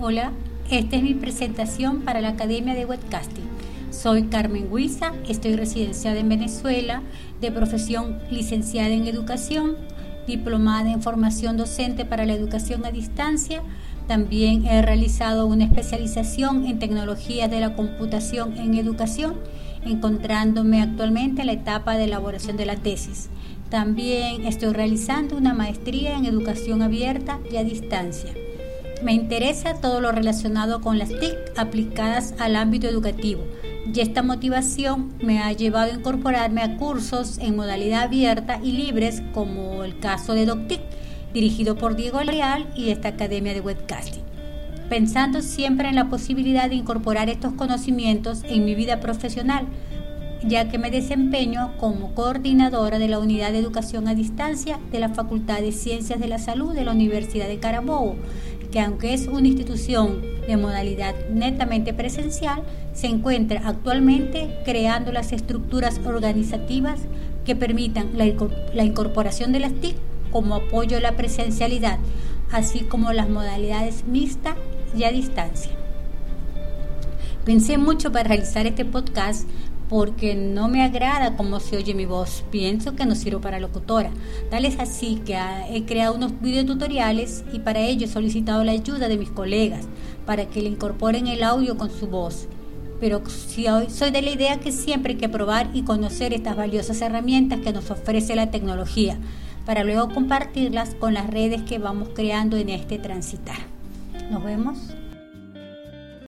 Hola, esta es mi presentación para la Academia de Webcasting. Soy Carmen Huiza, estoy residenciada en Venezuela, de profesión licenciada en Educación, diplomada en Formación Docente para la Educación a Distancia. También he realizado una especialización en Tecnologías de la Computación en Educación, encontrándome actualmente en la etapa de elaboración de la tesis. También estoy realizando una maestría en Educación Abierta y a Distancia. Me interesa todo lo relacionado con las TIC aplicadas al ámbito educativo, y esta motivación me ha llevado a incorporarme a cursos en modalidad abierta y libres, como el caso de DocTIC, dirigido por Diego Leal y esta Academia de Webcasting, pensando siempre en la posibilidad de incorporar estos conocimientos en mi vida profesional, ya que me desempeño como coordinadora de la Unidad de Educación a Distancia de la Facultad de Ciencias de la Salud de la Universidad de Carabobo, que aunque es una institución de modalidad netamente presencial, se encuentra actualmente creando las estructuras organizativas que permitan la incorporación de las TIC como apoyo a la presencialidad, así como las modalidades mixtas y a distancia. Pensé mucho para realizar este podcast porque no me agrada cómo se oye mi voz. Pienso que no sirvo para locutora. Tal es así que he creado unos videotutoriales y para ello he solicitado la ayuda de mis colegas para que le incorporen el audio con su voz. Pero soy de la idea que siempre hay que probar y conocer estas valiosas herramientas que nos ofrece la tecnología, para luego compartirlas con las redes que vamos creando en este transitar. Nos vemos.